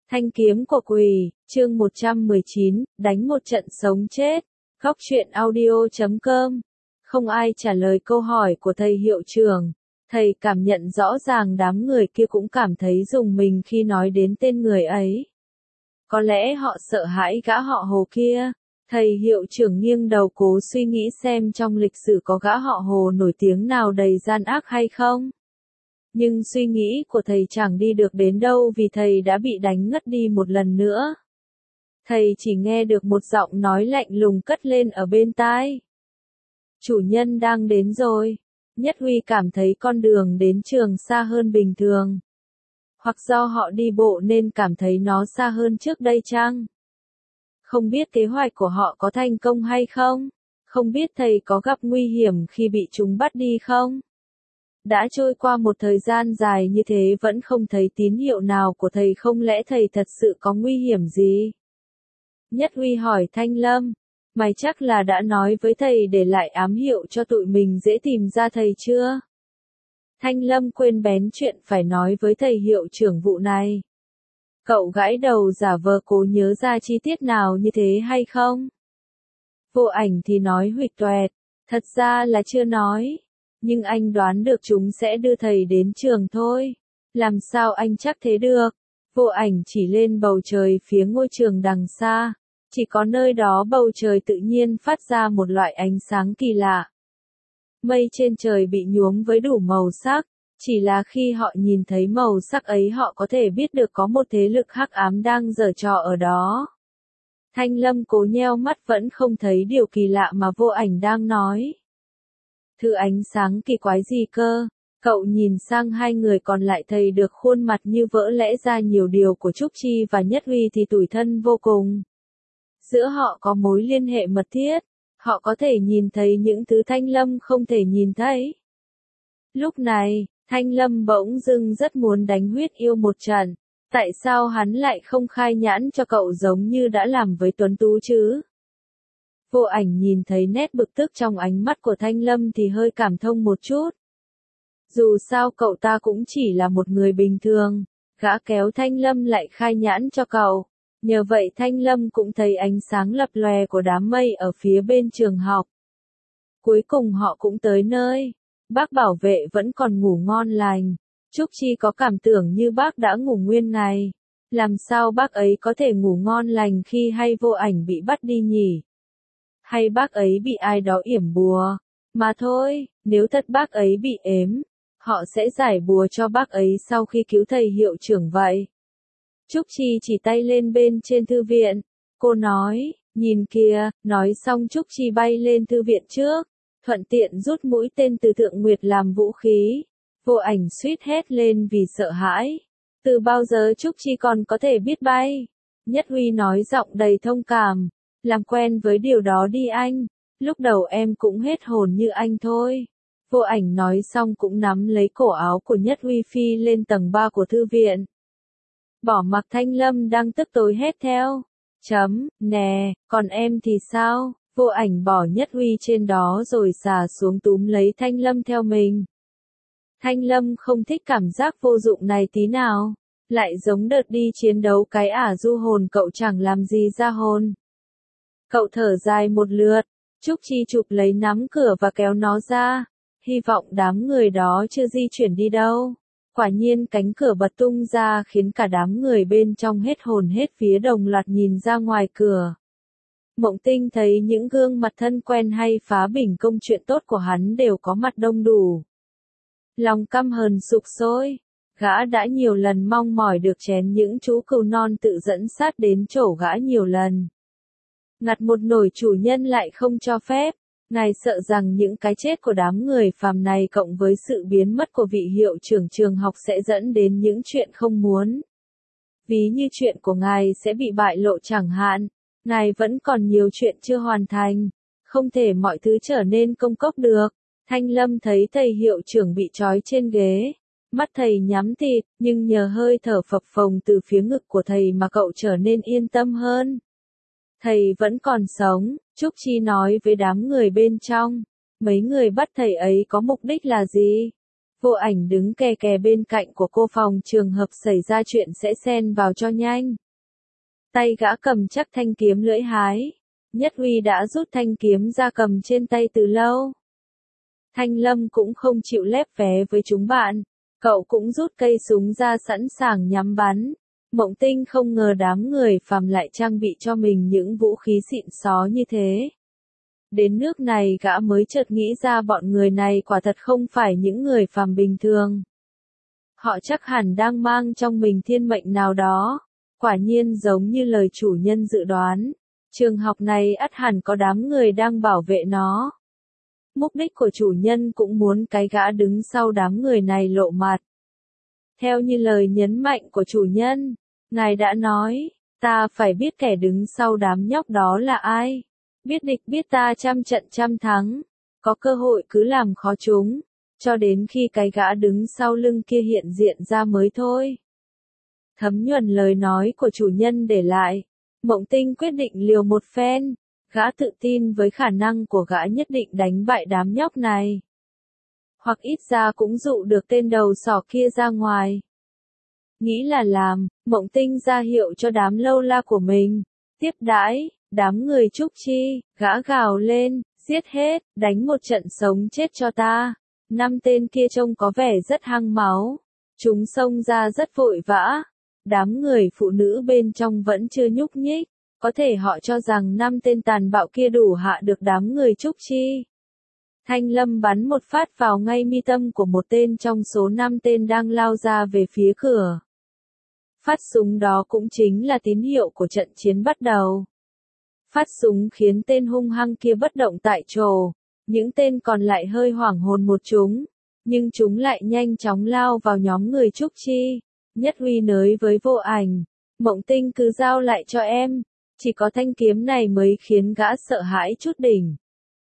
Thanh kiếm của quỷ, chương 119, đánh một trận sống chết. Góc truyện audio.com. Không ai trả lời câu hỏi của thầy hiệu trưởng. Thầy cảm nhận rõ ràng đám người kia cũng cảm thấy rùng mình khi nói đến tên người ấy. Có lẽ họ sợ hãi gã họ Hồ kia. Thầy hiệu trưởng nghiêng đầu cố suy nghĩ xem trong lịch sử có gã họ Hồ nổi tiếng nào đầy gian ác hay không. Nhưng suy nghĩ của thầy chẳng đi được đến đâu vì thầy đã bị đánh ngất đi một lần nữa. Thầy chỉ nghe được một giọng nói lạnh lùng cất lên ở bên tai. Chủ nhân đang đến rồi. Nhất Huy cảm thấy con đường đến trường xa hơn bình thường. Hoặc do họ đi bộ nên cảm thấy nó xa hơn trước đây chăng? Không biết kế hoạch của họ có thành công hay không? Không biết thầy có gặp nguy hiểm khi bị chúng bắt đi không? Đã trôi qua một thời gian dài như thế vẫn không thấy tín hiệu nào của thầy, không lẽ thầy thật sự có nguy hiểm gì? Nhất Huy hỏi Thanh Lâm, mày chắc là đã nói với thầy để lại ám hiệu cho tụi mình dễ tìm ra thầy chưa? Thanh Lâm quên bén chuyện phải nói với thầy hiệu trưởng vụ này. Cậu gãi đầu giả vờ cố nhớ ra chi tiết nào như thế hay không? Vô Ảnh thì nói huỵch toẹt, thật ra là chưa nói. Nhưng anh đoán được chúng sẽ đưa thầy đến trường thôi. Làm sao anh chắc thế được? Vô Ảnh chỉ lên bầu trời phía ngôi trường đằng xa. Chỉ có nơi đó bầu trời tự nhiên phát ra một loại ánh sáng kỳ lạ. Mây trên trời bị nhuốm với đủ màu sắc. Chỉ là khi họ nhìn thấy màu sắc ấy họ có thể biết được có một thế lực hắc ám đang giở trò ở đó. Thanh Lâm cố nheo mắt vẫn không thấy điều kỳ lạ mà Vô Ảnh đang nói. Thứ ánh sáng kỳ quái gì cơ? Cậu nhìn sang hai người còn lại thấy được khuôn mặt như vỡ lẽ ra nhiều điều của Trúc Chi và Nhất Huy thì tủi thân vô cùng. Giữa họ có mối liên hệ mật thiết, họ có thể nhìn thấy những thứ Thanh Lâm không thể nhìn thấy. Lúc này, Thanh Lâm bỗng dưng rất muốn đánh huyết yêu một trận. Tại sao hắn lại không khai nhãn cho cậu giống như đã làm với Tuấn Tú chứ? Vô Ảnh nhìn thấy nét bực tức trong ánh mắt của Thanh Lâm thì hơi cảm thông một chút. Dù sao cậu ta cũng chỉ là một người bình thường, gã kéo Thanh Lâm lại khai nhãn cho cậu. Nhờ vậy Thanh Lâm cũng thấy ánh sáng lập lòe của đám mây ở phía bên trường học. Cuối cùng họ cũng tới nơi. Bác bảo vệ vẫn còn ngủ ngon lành. Trúc Chi có cảm tưởng như bác đã ngủ nguyên ngày. Làm sao bác ấy có thể ngủ ngon lành khi hay Vô Ảnh bị bắt đi nhỉ? Hay bác ấy bị ai đó yểm bùa? Mà thôi, nếu thật bác ấy bị ếm, họ sẽ giải bùa cho bác ấy sau khi cứu thầy hiệu trưởng vậy. Trúc Chi chỉ tay lên bên trên thư viện. Cô nói, nhìn kìa, nói xong Trúc Chi bay lên thư viện trước. Thuận tiện rút mũi tên từ Thượng Nguyệt làm vũ khí. Vô Ảnh suýt hét lên vì sợ hãi. Từ bao giờ Trúc Chi còn có thể biết bay? Nhất Huy nói giọng đầy thông cảm. Làm quen với điều đó đi anh. Lúc đầu em cũng hết hồn như anh thôi. Vô Ảnh nói xong cũng nắm lấy cổ áo của Nhất Huy phi lên tầng 3 của thư viện. Bỏ mặc Thanh Lâm đang tức tối hét theo. Nè, còn em thì sao? Vô Ảnh bỏ Nhất Huy trên đó rồi xà xuống túm lấy Thanh Lâm theo mình. Thanh Lâm không thích cảm giác vô dụng này tí nào. Lại giống đợt đi chiến đấu cái du hồn cậu chẳng làm gì ra hồn. Cậu thở dài một lượt. Trúc Chi chụp lấy nắm cửa và kéo nó ra. Hy vọng đám người đó chưa di chuyển đi đâu. Quả nhiên cánh cửa bật tung ra khiến cả đám người bên trong hết hồn hết vía đồng loạt nhìn ra ngoài cửa. Mộng Tinh thấy những gương mặt thân quen hay phá bình công chuyện tốt của hắn đều có mặt đông đủ. Lòng căm hờn sục sôi. Gã đã nhiều lần mong mỏi được chén những chú cừu non tự dẫn sát đến chỗ gã nhiều lần. Ngặt một nổi chủ nhân lại không cho phép. Ngài sợ rằng những cái chết của đám người phàm này cộng với sự biến mất của vị hiệu trưởng trường học sẽ dẫn đến những chuyện không muốn. Ví như chuyện của ngài sẽ bị bại lộ chẳng hạn. Ngài vẫn còn nhiều chuyện chưa hoàn thành. Không thể mọi thứ trở nên công cốc được. Thanh Lâm thấy thầy hiệu trưởng bị trói trên ghế. Mắt thầy nhắm tịt, nhưng nhờ hơi thở phập phồng từ phía ngực của thầy mà cậu trở nên yên tâm hơn. Thầy vẫn còn sống, Trúc Chi nói với đám người bên trong. Mấy người bắt thầy ấy có mục đích là gì? Vô Ảnh đứng kè kè bên cạnh của cô, phòng trường hợp xảy ra chuyện sẽ xen vào cho nhanh. Tay gã cầm chắc thanh kiếm lưỡi hái. Nhất Uy đã rút thanh kiếm ra cầm trên tay từ lâu. Thanh Lâm cũng không chịu lép vé với chúng bạn. Cậu cũng rút cây súng ra sẵn sàng nhắm bắn. Mộng Tinh không ngờ đám người phàm lại trang bị cho mình những vũ khí xịn xó như thế. Đến nước này gã mới chợt nghĩ ra bọn người này quả thật không phải những người phàm bình thường. Họ chắc hẳn đang mang trong mình thiên mệnh nào đó. Quả nhiên giống như lời chủ nhân dự đoán. Trường học này ắt hẳn có đám người đang bảo vệ nó. Mục đích của chủ nhân cũng muốn cái gã đứng sau đám người này lộ mặt. Theo như lời nhấn mạnh của chủ nhân, ngài đã nói, ta phải biết kẻ đứng sau đám nhóc đó là ai. Biết địch biết ta trăm trận trăm thắng. Có cơ hội cứ làm khó chúng, cho đến khi cái gã đứng sau lưng kia hiện diện ra mới thôi. Thấm nhuần lời nói của chủ nhân để lại. Mộng Tinh quyết định liều một phen. Gã tự tin với khả năng của gã nhất định đánh bại đám nhóc này. Hoặc ít ra cũng dụ được tên đầu sỏ kia ra ngoài. Nghĩ là làm, Mộng Tinh ra hiệu cho đám lâu la của mình. Tiếp đãi, đám người Trúc Chi, gã gào lên, giết hết, đánh một trận sống chết cho ta. 5 tên kia trông có vẻ rất hăng máu. Chúng xông ra rất vội vã. Đám người phụ nữ bên trong vẫn chưa nhúc nhích. Có thể họ cho rằng 5 tên tàn bạo kia đủ hạ được đám người Trúc Chi. Thanh Lâm bắn một phát vào ngay mi tâm của một tên trong số 5 tên đang lao ra về phía cửa. Phát súng đó cũng chính là tín hiệu của trận chiến bắt đầu. Phát súng khiến tên hung hăng kia bất động tại chỗ. Những tên còn lại hơi hoảng hồn một chúng. Nhưng chúng lại nhanh chóng lao vào nhóm người Trúc Chi. Nhất Uy nói với Vô Ảnh. Mộng Tinh cứ giao lại cho em. Chỉ có thanh kiếm này mới khiến gã sợ hãi chút đỉnh.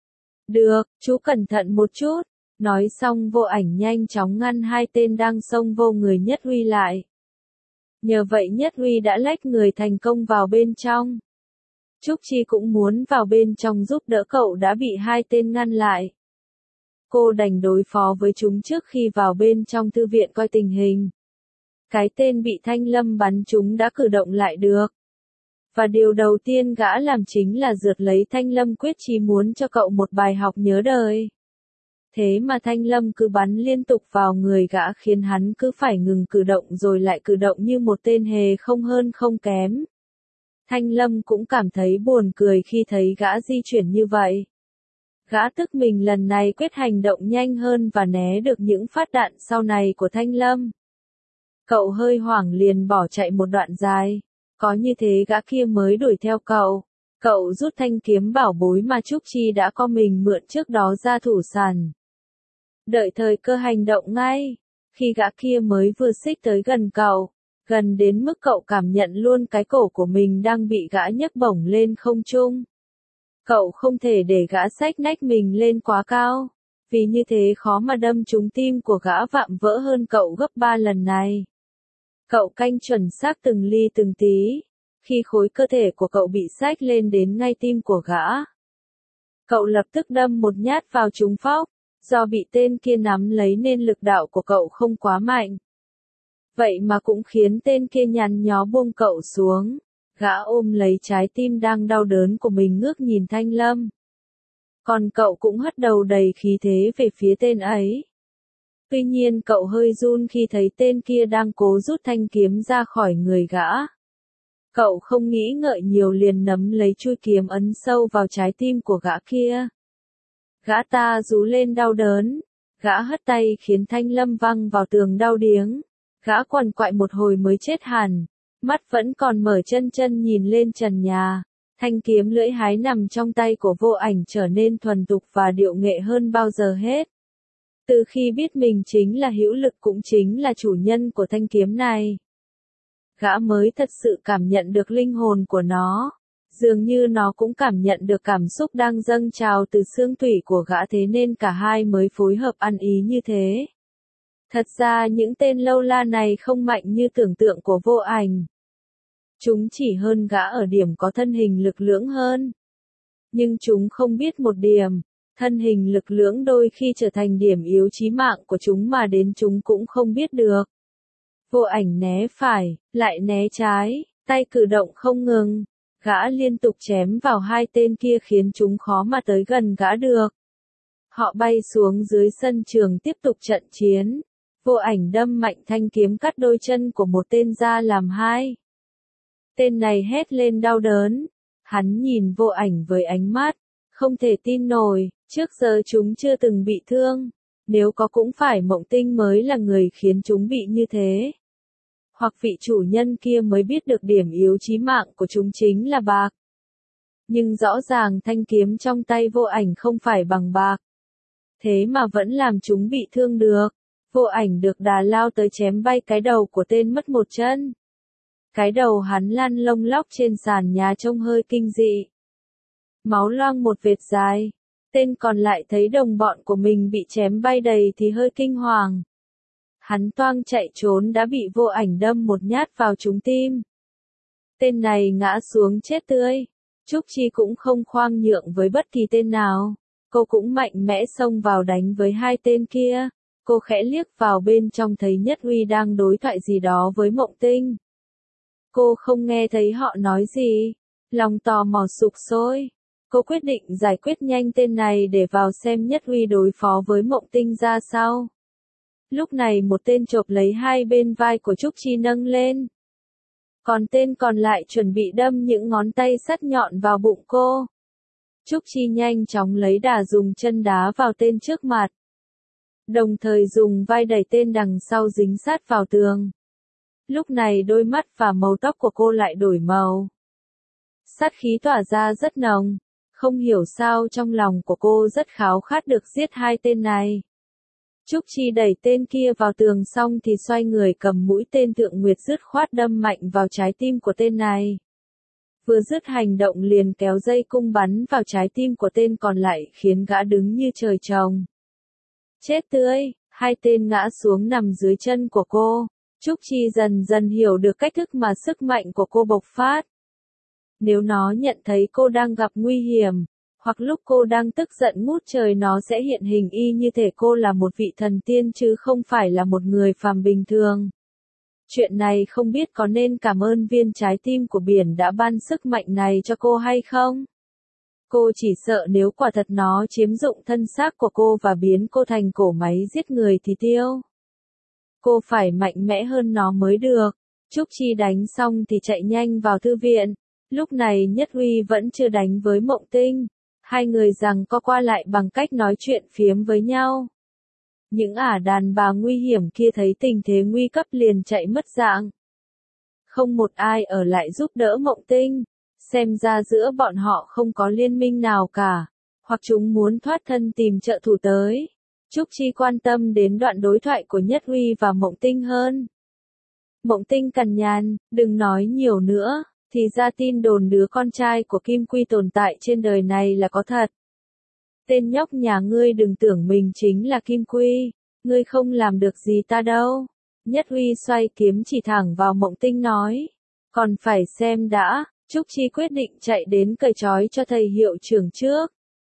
Được, chú cẩn thận một chút. Nói xong Vô Ảnh nhanh chóng ngăn 2 tên đang xông vô người Nhất Uy lại. Nhờ vậy Nhất Uy đã lách người thành công vào bên trong. Trúc Chi cũng muốn vào bên trong giúp đỡ cậu đã bị 2 tên ngăn lại. Cô đành đối phó với chúng trước khi vào bên trong thư viện coi tình hình. Cái tên bị Thanh Lâm bắn trúng đã cử động lại được. Và điều đầu tiên gã làm chính là rượt lấy Thanh Lâm, quyết chí muốn cho cậu một bài học nhớ đời. Thế mà Thanh Lâm cứ bắn liên tục vào người gã khiến hắn cứ phải ngừng cử động rồi lại cử động như một tên hề không hơn không kém. Thanh Lâm cũng cảm thấy buồn cười khi thấy gã di chuyển như vậy. Gã tức mình lần này quyết hành động nhanh hơn và né được những phát đạn sau này của Thanh Lâm. Cậu hơi hoảng liền bỏ chạy một đoạn dài. Có như thế gã kia mới đuổi theo cậu. Cậu rút thanh kiếm bảo bối mà Trúc Chi đã có mình mượn trước đó ra thủ sẵn. Đợi thời cơ hành động ngay. Khi gã kia mới vừa xích tới gần cậu. Gần đến mức cậu cảm nhận luôn cái cổ của mình đang bị gã nhấc bổng lên không trung. Cậu không thể để gã xách nách mình lên quá cao. Vì như thế khó mà đâm trúng tim của gã vạm vỡ hơn cậu gấp 3 lần này. Cậu canh chuẩn xác từng ly từng tí. Khi khối cơ thể của cậu bị xách lên đến ngay tim của gã. Cậu lập tức đâm một nhát vào trúng phóc. Do bị tên kia nắm lấy nên lực đạo của cậu không quá mạnh. Vậy mà cũng khiến tên kia nhăn nhó buông cậu xuống. Gã ôm lấy trái tim đang đau đớn của mình ngước nhìn Thanh Lâm. Còn cậu cũng hất đầu đầy khí thế về phía tên ấy. Tuy nhiên cậu hơi run khi thấy tên kia đang cố rút thanh kiếm ra khỏi người gã. Cậu không nghĩ ngợi nhiều liền nắm lấy chuôi kiếm ấn sâu vào trái tim của gã kia. Gã ta rú lên đau đớn. Gã hất tay khiến Thanh Lâm văng vào tường đau điếng. Gã quằn quại một hồi mới chết hẳn. Mắt vẫn còn mở chân chân nhìn lên trần nhà. Thanh kiếm lưỡi hái nằm trong tay của Vô Ảnh trở nên thuần thục và điệu nghệ hơn bao giờ hết. Từ khi biết mình chính là hữu lực cũng chính là chủ nhân của thanh kiếm này. Gã mới thật sự cảm nhận được linh hồn của nó. Dường như nó cũng cảm nhận được cảm xúc đang dâng trào từ xương tủy của gã, thế nên cả hai mới phối hợp ăn ý như thế. Thật ra những tên lâu la này không mạnh như tưởng tượng của Vô Ảnh. Chúng chỉ hơn gã ở điểm có thân hình lực lưỡng hơn. Nhưng chúng không biết một điểm. Thân hình lực lưỡng đôi khi trở thành điểm yếu chí mạng của chúng mà đến chúng cũng không biết được. Vô Ảnh né phải, lại né trái, tay cử động không ngừng. Gã liên tục chém vào hai tên kia khiến chúng khó mà tới gần gã được. Họ bay xuống dưới sân trường tiếp tục trận chiến. Vô Ảnh đâm mạnh thanh kiếm cắt đôi chân của một tên ra làm hai. Tên này hét lên đau đớn. Hắn nhìn Vô Ảnh với ánh mắt không thể tin nổi, trước giờ chúng chưa từng bị thương. Nếu có cũng phải Mộng Tinh mới là người khiến chúng bị như thế. Hoặc vị chủ nhân kia mới biết được điểm yếu chí mạng của chúng chính là bạc. Nhưng rõ ràng thanh kiếm trong tay Vô Ảnh không phải bằng bạc. Thế mà vẫn làm chúng bị thương được. Vô Ảnh được đà lao tới chém bay cái đầu của tên mất một chân. Cái đầu hắn lăn lông lóc trên sàn nhà trông hơi kinh dị. Máu loang một vệt dài. Tên còn lại thấy đồng bọn của mình bị chém bay đầy thì hơi kinh hoàng. Hắn toang chạy trốn đã bị Vô Ảnh đâm một nhát vào trúng tim. Tên này ngã xuống chết tươi. Trúc Chi cũng không khoan nhượng với bất kỳ tên nào. Cô cũng mạnh mẽ xông vào đánh với hai tên kia. Cô khẽ liếc vào bên trong thấy Nhất Uy đang đối thoại gì đó với Mộng Tinh. Cô không nghe thấy họ nói gì. Lòng tò mò sục sôi. Cô quyết định giải quyết nhanh tên này để vào xem Nhất Uy đối phó với Mộng Tinh ra sao. Lúc này một tên chộp lấy hai bên vai của Trúc Chi nâng lên. Còn tên còn lại chuẩn bị đâm những ngón tay sắt nhọn vào bụng cô. Trúc Chi nhanh chóng lấy đà dùng chân đá vào tên trước mặt. Đồng thời dùng vai đẩy tên đằng sau dính sát vào tường. Lúc này đôi mắt và màu tóc của cô lại đổi màu. Sát khí tỏa ra rất nồng. Không hiểu sao trong lòng của cô rất khao khát được giết hai tên này. Trúc Chi đẩy tên kia vào tường xong thì xoay người cầm mũi tên Thượng Nguyệt dứt khoát đâm mạnh vào trái tim của tên này. Vừa dứt hành động liền kéo dây cung bắn vào trái tim của tên còn lại khiến gã đứng như trời trồng. Chết tươi, hai tên ngã xuống nằm dưới chân của cô. Trúc Chi dần dần hiểu được cách thức mà sức mạnh của cô bộc phát. Nếu nó nhận thấy cô đang gặp nguy hiểm, hoặc lúc cô đang tức giận ngút trời nó sẽ hiện hình y như thể cô là một vị thần tiên chứ không phải là một người phàm bình thường. Chuyện này không biết có nên cảm ơn viên trái tim của biển đã ban sức mạnh này cho cô hay không? Cô chỉ sợ nếu quả thật nó chiếm dụng thân xác của cô và biến cô thành cỗ máy giết người thì tiêu. Cô phải mạnh mẽ hơn nó mới được. Trúc Chi đánh xong thì chạy nhanh vào thư viện. Lúc này Nhất Uy vẫn chưa đánh với Mộng Tinh. Hai người giằng co qua lại bằng cách nói chuyện phiếm với nhau. Những đàn bà nguy hiểm kia thấy tình thế nguy cấp liền chạy mất dạng. Không một ai ở lại giúp đỡ Mộng Tinh. Xem ra giữa bọn họ không có liên minh nào cả. Hoặc chúng muốn thoát thân tìm trợ thủ tới. Trúc Chi quan tâm đến đoạn đối thoại của Nhất Uy và Mộng Tinh hơn. Mộng Tinh cằn nhằn, đừng nói nhiều nữa. Thì ra tin đồn đứa con trai của Kim Quy tồn tại trên đời này là có thật. Tên nhóc nhà ngươi đừng tưởng mình chính là Kim Quy, ngươi không làm được gì ta đâu. Nhất Uy xoay kiếm chỉ thẳng vào Mộng Tinh nói. Còn phải xem đã, Trúc Chi quyết định chạy đến cởi trói cho thầy hiệu trưởng trước.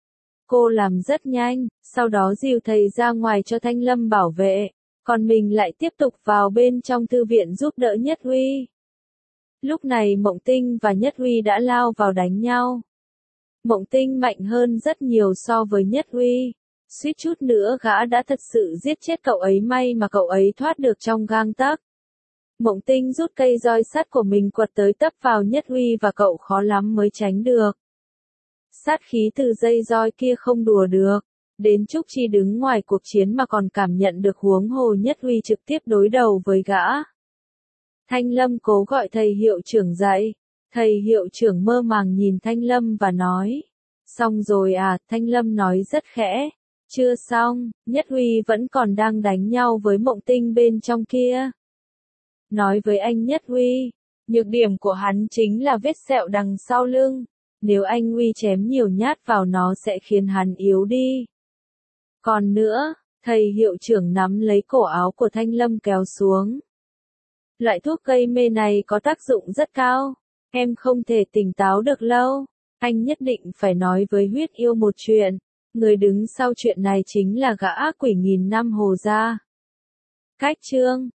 Cô làm rất nhanh, sau đó dìu thầy ra ngoài cho Thanh Lâm bảo vệ, còn mình lại tiếp tục vào bên trong thư viện giúp đỡ Nhất Uy. Lúc này Mộng Tinh và Nhất Uy đã lao vào đánh nhau. Mộng Tinh mạnh hơn rất nhiều so với Nhất Uy. Suýt chút nữa gã đã thật sự giết chết cậu ấy, may mà cậu ấy thoát được trong gang tấc. Mộng Tinh rút cây roi sắt của mình quật tới tấp vào Nhất Uy và cậu khó lắm mới tránh được. Sát khí từ dây roi kia không đùa được. Đến Trúc Chi đứng ngoài cuộc chiến mà còn cảm nhận được, huống hồ Nhất Uy trực tiếp đối đầu với gã. Thanh Lâm cố gọi thầy hiệu trưởng dậy. Thầy hiệu trưởng mơ màng nhìn Thanh Lâm và nói. Xong rồi à, Thanh Lâm nói rất khẽ. Chưa xong, Nhất Uy vẫn còn đang đánh nhau với Mộng Tinh bên trong kia. Nói với anh Nhất Uy, nhược điểm của hắn chính là vết sẹo đằng sau lưng. Nếu anh Uy chém nhiều nhát vào nó sẽ khiến hắn yếu đi. Còn nữa, thầy hiệu trưởng nắm lấy cổ áo của Thanh Lâm kéo xuống. Loại thuốc gây mê này có tác dụng rất cao. Em không thể tỉnh táo được lâu. Anh nhất định phải nói với Huyết Yêu một chuyện. Người đứng sau chuyện này chính là gã ác quỷ nghìn năm Hồ gia. Cách chương